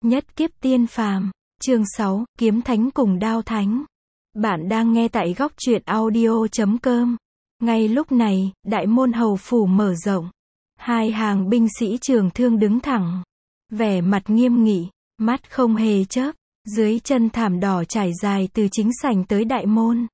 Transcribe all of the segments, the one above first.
Nhất kiếp tiên phàm, chương 6, kiếm thánh cùng đao thánh. Bạn đang nghe tại góc truyện audio.com. Ngay lúc này, đại môn hầu phủ mở rộng. Hai hàng binh sĩ trường thương đứng thẳng. Vẻ mặt nghiêm nghị, mắt không hề chớp. Dưới chân thảm đỏ trải dài từ chính sảnh tới đại môn.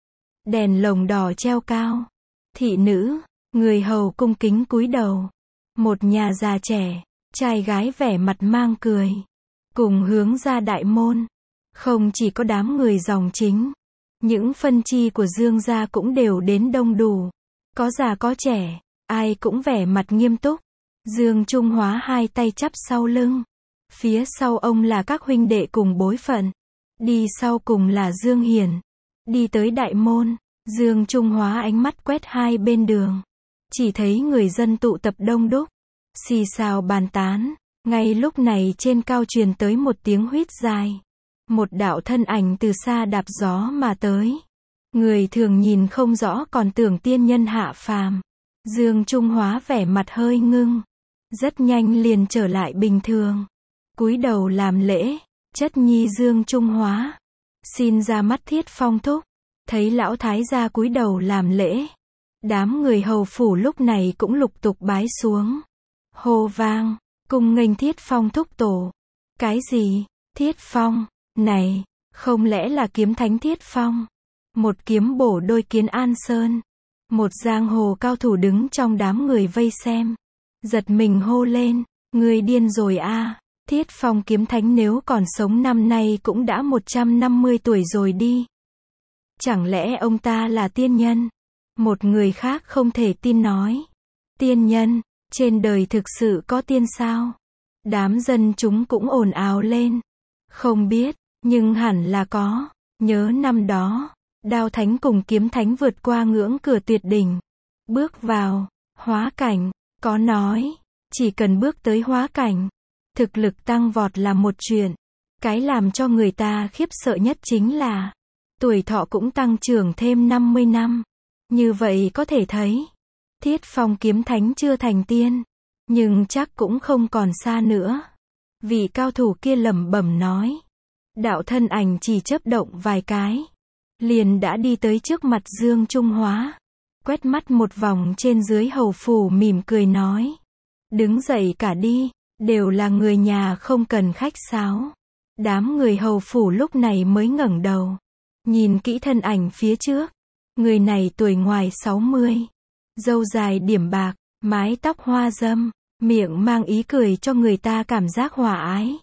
Đèn lồng đỏ treo cao. Thị nữ, người hầu cung kính cúi đầu. Một nhà già trẻ, trai gái vẻ mặt mang cười. Cùng hướng ra đại môn. Không chỉ có đám người dòng chính. Những phân chi của Dương gia cũng đều đến đông đủ. Có già có trẻ, ai cũng vẻ mặt nghiêm túc. Dương Trung Hóa hai tay chắp sau lưng. Phía sau ông là các huynh đệ cùng bối phận. Đi sau cùng là Dương Hiển. Đi tới đại môn, Dương Trung Hóa ánh mắt quét hai bên đường. Chỉ thấy người dân tụ tập đông đúc. Xì xào bàn tán. Ngay lúc này trên cao truyền tới một tiếng huýt dài. Một đạo thân ảnh từ xa đạp gió mà tới. Người thường nhìn không rõ còn tưởng tiên nhân hạ phàm. Dương Trung Hóa vẻ mặt hơi ngưng. Rất nhanh liền trở lại bình thường. Cúi đầu làm lễ. Chất nhi Dương Trung Hóa. Xin ra mắt Thiết Phong thúc. Thấy lão thái gia cúi đầu làm lễ. Đám người hầu phủ lúc này cũng lục tục bái xuống. Hô vang. Cùng nghênh Thiết Phong thúc tổ. Cái gì? Thiết Phong? Này, không lẽ là kiếm thánh Thiết Phong? Một kiếm bổ đôi Kiến An Sơn. Một giang hồ cao thủ đứng trong đám người vây xem. Giật mình hô lên. Người điên rồi a. Thiết Phong kiếm thánh nếu còn sống năm nay cũng đã 150 tuổi rồi đi. Chẳng lẽ ông ta là tiên nhân? Một người khác không thể tin nói. Tiên nhân? Trên đời thực sự có tiên sao? Đám dân chúng cũng ồn ào lên. Không biết, nhưng hẳn là có. Nhớ năm đó, đao thánh cùng kiếm thánh vượt qua ngưỡng cửa tuyệt đỉnh. Bước vào, hóa cảnh, có nói, chỉ cần bước tới hóa cảnh, thực lực tăng vọt là một chuyện. Cái làm cho người ta khiếp sợ nhất chính là, tuổi thọ cũng tăng trưởng thêm 50 năm. Như vậy có thể thấy, Thiết Phong kiếm thánh chưa thành tiên, nhưng chắc cũng không còn xa nữa. Vị cao thủ kia lẩm bẩm nói. Đạo thân ảnh chỉ chớp động vài cái, liền đã đi tới trước mặt Dương Trung Hóa. Quét mắt một vòng trên dưới hầu phủ mỉm cười nói. Đứng dậy cả đi, đều là người nhà không cần khách sáo. Đám người hầu phủ lúc này mới ngẩng đầu. Nhìn kỹ thân ảnh phía trước. Người này tuổi ngoài 60. Râu dài điểm bạc, mái tóc hoa dâm, miệng mang ý cười cho người ta cảm giác hòa ái.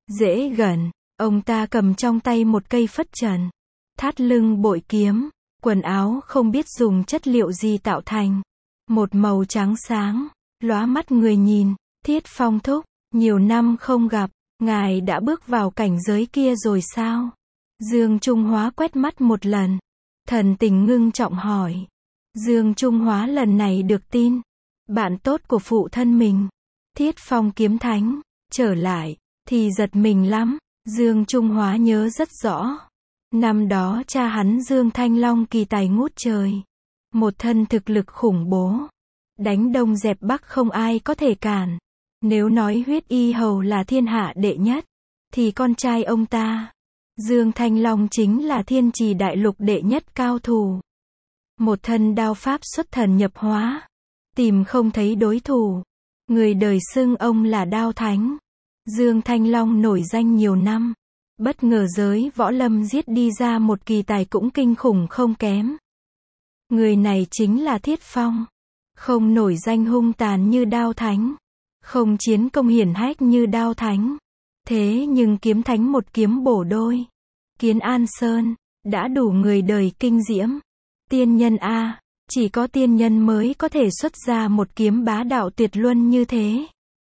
Dễ gần, ông ta cầm trong tay một cây phất trần. Thắt lưng bội kiếm, quần áo không biết dùng chất liệu gì tạo thành. Một màu trắng sáng, lóa mắt người nhìn. Thiết Phong thúc, nhiều năm không gặp, ngài đã bước vào cảnh giới kia rồi sao? Dương Trung Hóa quét mắt một lần. Thần tình ngưng trọng hỏi. Dương Trung Hóa lần này được tin. Bạn tốt của phụ thân mình, Thiết Phong kiếm thánh, trở lại, thì giật mình lắm. Dương Trung Hóa nhớ rất rõ. Năm đó cha hắn Dương Thanh Long kỳ tài ngút trời. Một thân thực lực khủng bố. Đánh đông dẹp bắc không ai có thể cản. Nếu nói huyết y hầu là thiên hạ đệ nhất, thì con trai ông ta, Dương Thanh Long chính là thiên trì đại lục đệ nhất cao thủ. Một thân đao pháp xuất thần nhập hóa. Tìm không thấy đối thủ. Người đời xưng ông là đao thánh. Dương Thanh Long nổi danh nhiều năm. Bất ngờ giới võ lâm giết đi ra một kỳ tài cũng kinh khủng không kém. Người này chính là Thiết Phong. Không nổi danh hung tàn như đao thánh. Không chiến công hiển hách như đao thánh. Thế nhưng kiếm thánh một kiếm bổ đôi Kiến An Sơn, đã đủ người đời kinh diễm. Tiên nhân a, chỉ có tiên nhân mới có thể xuất ra một kiếm bá đạo tuyệt luân như thế.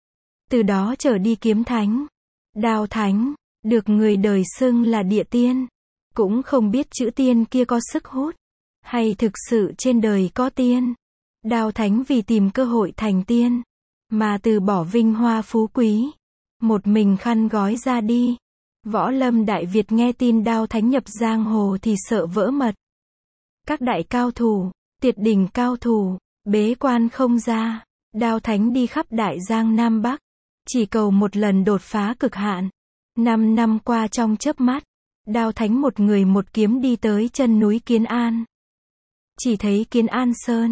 Từ đó trở đi kiếm thánh, đao thánh, được người đời xưng là địa tiên. Cũng không biết chữ tiên kia có sức hút, hay thực sự trên đời có tiên. Đao thánh vì tìm cơ hội thành tiên, mà từ bỏ vinh hoa phú quý, một mình khăn gói ra đi. Võ lâm Đại Việt nghe tin đao thánh nhập giang hồ thì sợ vỡ mật. Các đại cao thủ, tuyệt đỉnh cao thủ, bế quan không ra. Đao thánh đi khắp đại giang Nam Bắc, chỉ cầu một lần đột phá cực hạn. 5 năm qua trong chớp mắt, Đao Thánh một người một kiếm đi tới chân núi Kiến An. Chỉ thấy Kiến An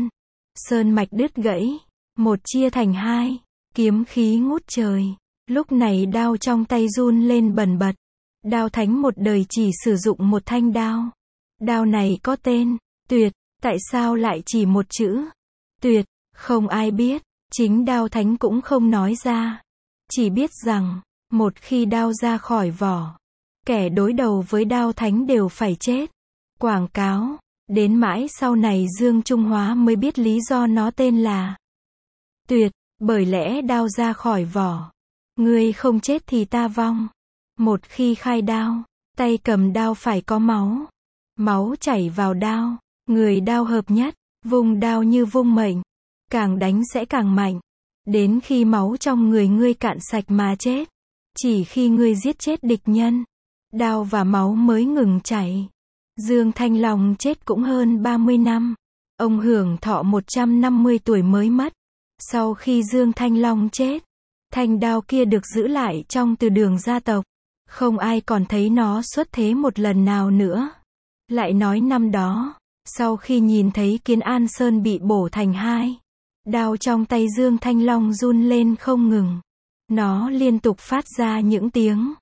sơn mạch đứt gãy, một chia thành hai, kiếm khí ngút trời. Lúc này đao trong tay run lên bần bật. Đao Thánh một đời chỉ sử dụng một thanh đao. Đao này có tên, Tuyệt, tại sao lại chỉ một chữ? Tuyệt, không ai biết, chính Đao Thánh cũng không nói ra. Chỉ biết rằng, một khi đao ra khỏi vỏ, kẻ đối đầu với Đao Thánh đều phải chết. Quảng cáo, đến mãi sau này Dương Trung Hóa mới biết lý do nó tên là Tuyệt, bởi lẽ đao ra khỏi vỏ. Ngươi không chết thì ta vong. Một khi khai đao, tay cầm đao phải có máu. Máu chảy vào đao, người đao hợp nhất, vung đao như vung mệnh. Càng đánh sẽ càng mạnh. Đến khi máu trong người ngươi cạn sạch mà chết. Chỉ khi ngươi giết chết địch nhân, đao và máu mới ngừng chảy. Dương Thanh Long chết cũng hơn 30 năm. Ông hưởng thọ 150 tuổi mới mất. Sau khi Dương Thanh Long chết, thanh đao kia được giữ lại trong từ đường gia tộc. Không ai còn thấy nó xuất thế một lần nào nữa. Lại nói năm đó, sau khi nhìn thấy Kiến An Sơn bị bổ thành hai, đao trong tay Dương Thanh Long run lên không ngừng. Nó liên tục phát ra những tiếng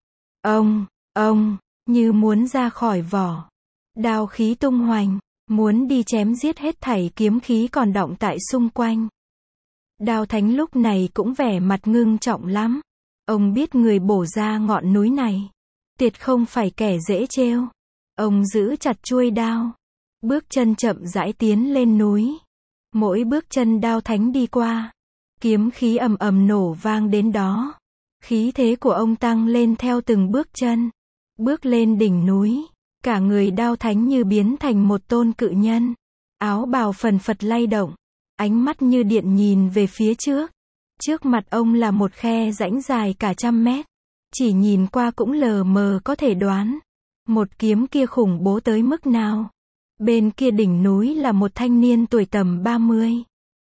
ông, như muốn ra khỏi vỏ. Đao khí tung hoành, muốn đi chém giết hết thảy kiếm khí còn đọng tại xung quanh. Đao Thánh lúc này cũng vẻ mặt ngưng trọng lắm. Ông biết người bổ ra ngọn núi này, tuyệt không phải kẻ dễ trêu. Ông giữ chặt chuôi đao, bước chân chậm rãi tiến lên núi. Mỗi bước chân Đao Thánh đi qua, kiếm khí ầm ầm nổ vang đến đó. Khí thế của ông tăng lên theo từng bước chân. Bước lên đỉnh núi, cả người Đao Thánh như biến thành một tôn cự nhân. Áo bào phần phật lay động, ánh mắt như điện nhìn về phía trước. Trước mặt ông là một khe rãnh dài cả 100 mét. Chỉ nhìn qua cũng lờ mờ có thể đoán. Một kiếm kia khủng bố tới mức nào. Bên kia đỉnh núi là một thanh niên tuổi tầm 30.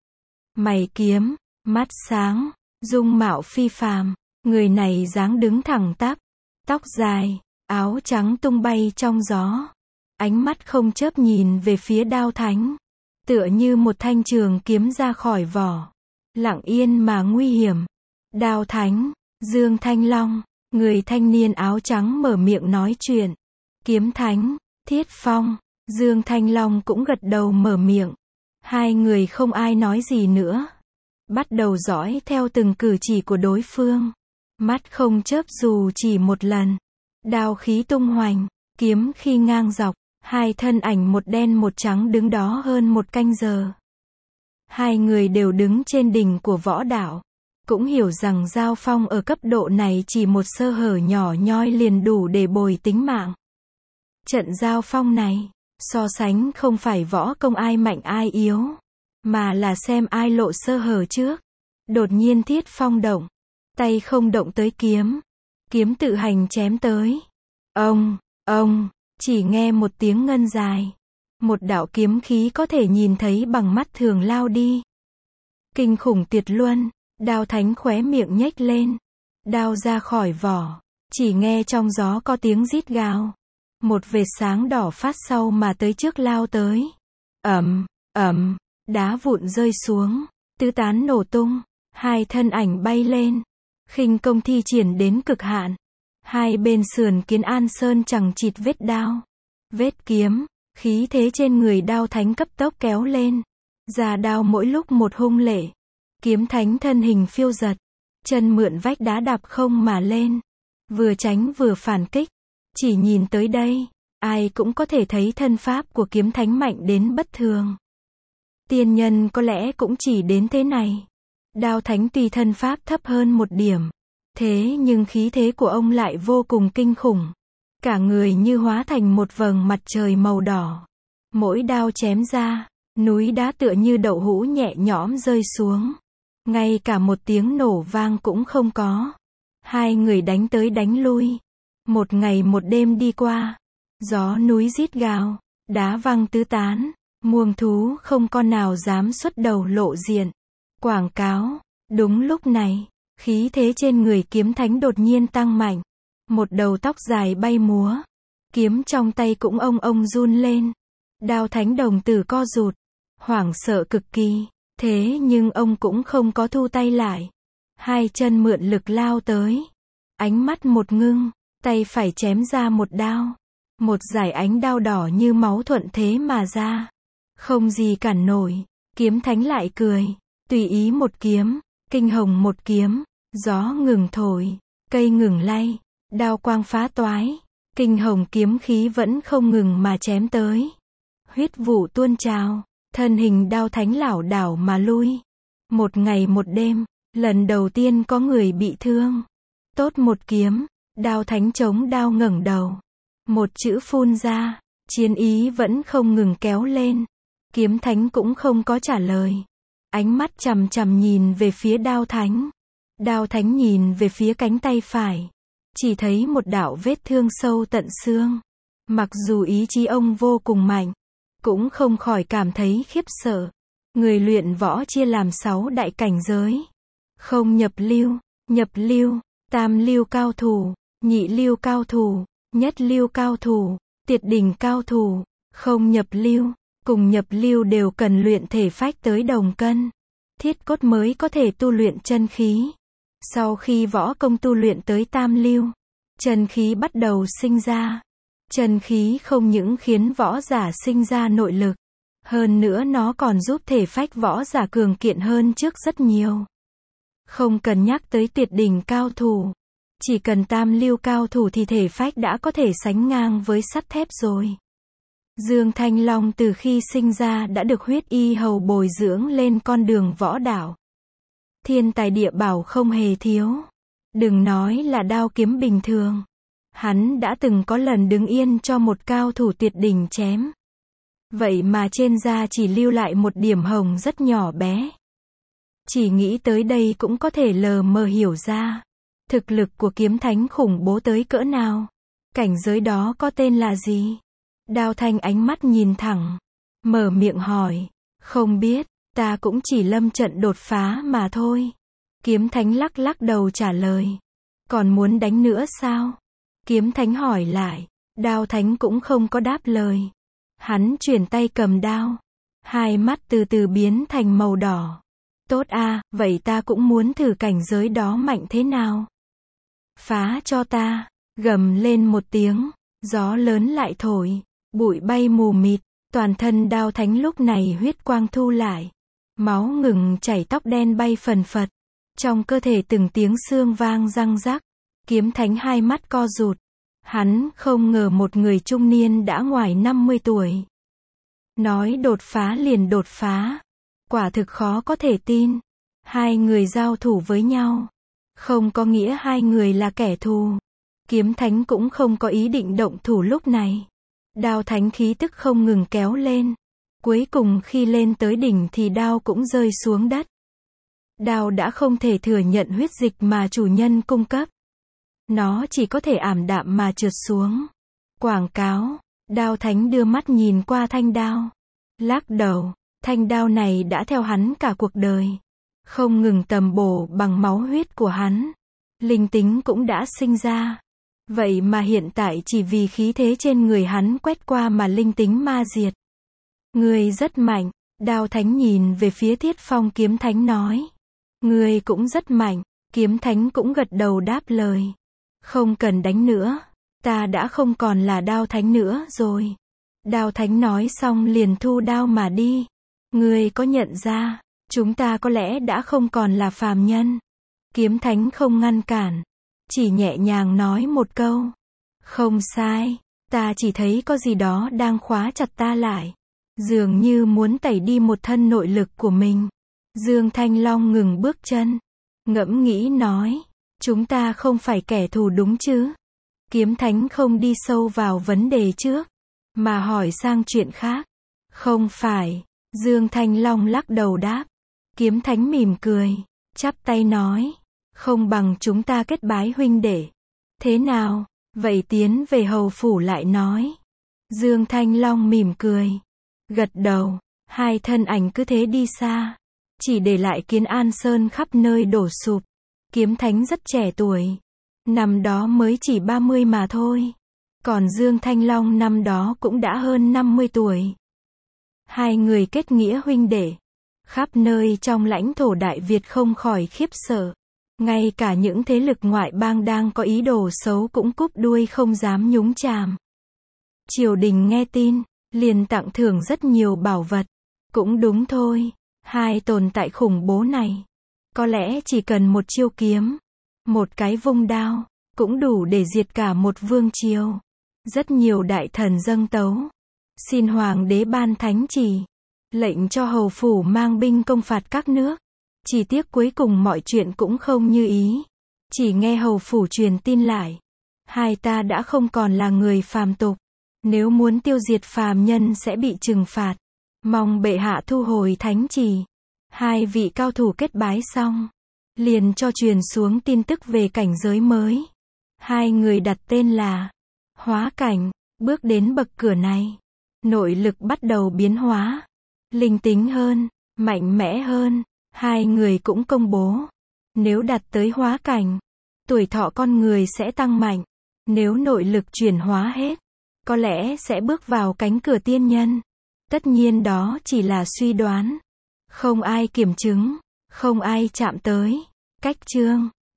Mày kiếm, mắt sáng, dung mạo phi phàm. Người này dáng đứng thẳng tắp, tóc dài, áo trắng tung bay trong gió. Ánh mắt không chớp nhìn về phía Đao Thánh. Tựa như một thanh trường kiếm ra khỏi vỏ. Lặng yên mà nguy hiểm. Đao Thánh, Dương Thanh Long, người thanh niên áo trắng mở miệng nói chuyện. Kiếm Thánh, Thiết Phong, Dương Thanh Long cũng gật đầu mở miệng. Hai người không ai nói gì nữa. Bắt đầu dõi theo từng cử chỉ của đối phương. Mắt không chớp dù chỉ một lần. Đao khí tung hoành, kiếm khi ngang dọc. Hai thân ảnh một đen một trắng đứng đó hơn một canh giờ. Hai người đều đứng trên đỉnh của võ đạo. Cũng hiểu rằng giao phong ở cấp độ này chỉ một sơ hở nhỏ nhoi liền đủ để bồi tính mạng. Trận giao phong này, so sánh không phải võ công ai mạnh ai yếu, mà là xem ai lộ sơ hở trước. Đột nhiên Thiết Phong động, tay không động tới kiếm. Kiếm tự hành chém tới. Ông, chỉ nghe một tiếng ngân dài. Một đạo kiếm khí có thể nhìn thấy bằng mắt thường lao đi. Kinh khủng tuyệt luân, Đao Thánh khóe miệng nhếch lên. Đao ra khỏi vỏ, chỉ nghe trong gió có tiếng rít gào. Một vệt sáng đỏ phát sau mà tới trước lao tới. Ầm, đá vụn rơi xuống, tứ tán nổ tung, hai thân ảnh bay lên. Khinh công thi triển đến cực hạn. Hai bên sườn Kiến An Sơn chằng chịt vết đao, vết kiếm, khí thế trên người Đao Thánh cấp tốc kéo lên. Ra đao mỗi lúc một hung lệ. Kiếm Thánh thân hình phiêu giật, chân mượn vách đá đạp không mà lên, vừa tránh vừa phản kích. Chỉ nhìn tới đây, ai cũng có thể thấy thân pháp của Kiếm Thánh mạnh đến bất thường. Tiên nhân có lẽ cũng chỉ đến thế này. Đao Thánh tuy thân pháp thấp hơn một điểm, thế nhưng khí thế của ông lại vô cùng kinh khủng. Cả người như hóa thành một vầng mặt trời màu đỏ. Mỗi đao chém ra, núi đá tựa như đậu hũ nhẹ nhõm rơi xuống. Ngay cả một tiếng nổ vang cũng không có. Hai người đánh tới đánh lui. Một ngày một đêm đi qua. Gió núi rít gào, đá văng tứ tán. Muông thú không con nào dám xuất đầu lộ diện. Quảng cáo. Đúng lúc này, khí thế trên người Kiếm Thánh đột nhiên tăng mạnh. một đầu tóc dài bay múa. Kiếm trong tay cũng ông run lên. Đao thánh đồng tử co rụt, hoảng sợ cực kỳ, thế nhưng ông cũng không có thu tay lại. Hai chân mượn lực lao tới. Ánh mắt một ngưng, tay phải chém ra một đao. Một dải ánh đao đỏ như máu thuận thế mà ra. Không gì cản nổi, kiếm thánh lại cười. Tùy ý một kiếm, kinh hồng một kiếm, gió ngừng thổi, cây ngừng lay, đao quang phá toái. Kinh hồng kiếm khí vẫn không ngừng mà chém tới. Huyết vụ tuôn trào, thân hình đao thánh lảo đảo mà lui. Một ngày một đêm, lần đầu tiên có người bị thương. Tốt một kiếm, đao thánh chống đao ngẩng đầu. Một chữ phun ra, chiến ý vẫn không ngừng kéo lên. Kiếm thánh cũng không có trả lời. Ánh mắt chằm chằm nhìn về phía đao thánh. Đao thánh nhìn về phía cánh tay phải. Chỉ thấy một đạo vết thương sâu tận xương. Mặc dù ý chí ông vô cùng mạnh, cũng không khỏi cảm thấy khiếp sợ. Người luyện võ chia làm 6 đại cảnh giới. Không nhập lưu, tam lưu cao thủ, nhị lưu cao thủ, nhất lưu cao thủ, tuyệt đỉnh cao thủ. Không nhập lưu, cùng nhập lưu đều cần luyện thể phách tới đồng cân. Thiết cốt mới có thể tu luyện chân khí. Sau khi võ công tu luyện tới tam lưu, chân khí bắt đầu sinh ra. Chân khí không những khiến võ giả sinh ra nội lực, hơn nữa nó còn giúp thể phách võ giả cường kiện hơn trước rất nhiều. Không cần nhắc tới tuyệt đỉnh cao thủ, chỉ cần tam lưu cao thủ thì thể phách đã có thể sánh ngang với sắt thép rồi. Dương Thanh Long từ khi sinh ra đã được huyết y hầu bồi dưỡng lên con đường võ đạo. Thiên tài địa bảo không hề thiếu. Đừng nói là đao kiếm bình thường. Hắn đã từng có lần đứng yên cho một cao thủ tuyệt đỉnh chém. Vậy mà trên da chỉ lưu lại một điểm hồng rất nhỏ bé. Chỉ nghĩ tới đây cũng có thể lờ mờ hiểu ra. Thực lực của kiếm thánh khủng bố tới cỡ nào. Cảnh giới đó có tên là gì? Đao Thanh ánh mắt nhìn thẳng. Mở miệng hỏi. Không biết, ta cũng chỉ lâm trận đột phá mà thôi. Kiếm thánh lắc lắc đầu trả lời. Còn muốn đánh nữa sao? Kiếm thánh hỏi lại. Đao thánh cũng không có đáp lời. Hắn chuyển tay cầm đao. Hai mắt từ từ biến thành màu đỏ. Tốt a, vậy ta cũng muốn thử cảnh giới đó mạnh thế nào. Phá cho ta. Gầm lên một tiếng. Gió lớn lại thổi. Bụi bay mù mịt. Toàn thân đao thánh lúc này huyết quang thu lại. Máu ngừng chảy, tóc đen bay phần phật. Trong cơ thể từng tiếng xương vang răng rắc. Kiếm thánh hai mắt co rụt. Hắn không ngờ một người trung niên đã ngoài 50 tuổi. Nói đột phá liền đột phá. Quả thực khó có thể tin. Hai người giao thủ với nhau. Không có nghĩa hai người là kẻ thù. Kiếm thánh cũng không có ý định động thủ lúc này. Đao thánh khí tức không ngừng kéo lên. Cuối cùng khi lên tới đỉnh thì đao cũng rơi xuống đất. Đao đã không thể thừa nhận huyết dịch mà chủ nhân cung cấp. Nó chỉ có thể ảm đạm mà trượt xuống. Quảng cáo. Đao thánh đưa mắt nhìn qua thanh đao. Lắc đầu. Thanh đao này đã theo hắn cả cuộc đời. Không ngừng tầm bổ bằng máu huyết của hắn. Linh tính cũng đã sinh ra. Vậy mà hiện tại chỉ vì khí thế trên người hắn quét qua mà linh tính ma diệt. Ngươi rất mạnh. Đao thánh nhìn về phía Thiết Phong kiếm thánh nói. Ngươi cũng rất mạnh. Kiếm thánh cũng gật đầu đáp lời. Không cần đánh nữa. Ta đã không còn là đao thánh nữa rồi. Đao thánh nói xong liền thu đao mà đi. Ngươi có nhận ra, chúng ta có lẽ đã không còn là phàm nhân. Kiếm thánh không ngăn cản. Chỉ nhẹ nhàng nói một câu. Không sai. Ta chỉ thấy có gì đó đang khóa chặt ta lại. Dường như muốn tẩy đi một thân nội lực của mình. Dương Thanh Long ngừng bước chân. Ngẫm nghĩ nói. Chúng ta không phải kẻ thù đúng chứ? Kiếm thánh không đi sâu vào vấn đề trước. Mà hỏi sang chuyện khác. Không phải. Dương Thanh Long lắc đầu đáp. Kiếm thánh mỉm cười. Chắp tay nói. Không bằng chúng ta kết bái huynh đệ. Thế nào? Vậy tiến về hầu phủ lại nói. Dương Thanh Long mỉm cười. Gật đầu. Hai thân ảnh cứ thế đi xa. Chỉ để lại Kiến An Sơn khắp nơi đổ sụp. Kiếm thánh rất trẻ tuổi. Năm đó mới chỉ 30 mà thôi. Còn Dương Thanh Long năm đó cũng đã hơn 50 tuổi. Hai người kết nghĩa huynh đệ. Khắp nơi trong lãnh thổ Đại Việt không khỏi khiếp sợ. Ngay cả những thế lực ngoại bang đang có ý đồ xấu cũng cúp đuôi không dám nhúng chàm. Triều đình nghe tin, liền tặng thưởng rất nhiều bảo vật. Cũng đúng thôi, hai tồn tại khủng bố này. Có lẽ chỉ cần một chiêu kiếm, một cái vung đao, cũng đủ để diệt cả một vương triều. Rất nhiều đại thần dâng tấu. Xin hoàng đế ban thánh chỉ. Lệnh cho hầu phủ mang binh công phạt các nước. Chỉ tiếc cuối cùng mọi chuyện cũng không như ý. Chỉ nghe hầu phủ truyền tin lại. Hai ta đã không còn là người phàm tục. Nếu muốn tiêu diệt phàm nhân sẽ bị trừng phạt. Mong bệ hạ thu hồi thánh chỉ. Hai vị cao thủ kết bái xong. Liền cho truyền xuống tin tức về cảnh giới mới. Hai người đặt tên là Hóa Cảnh. Bước đến bậc cửa này. Nội lực bắt đầu biến hóa. Linh tính hơn, mạnh mẽ hơn. Hai người cũng công bố. Nếu đạt tới hóa cảnh, tuổi thọ con người sẽ tăng mạnh. Nếu nội lực chuyển hóa hết, có lẽ sẽ bước vào cánh cửa tiên nhân. Tất nhiên đó chỉ là suy đoán. Không ai kiểm chứng, không ai chạm tới. Cách chương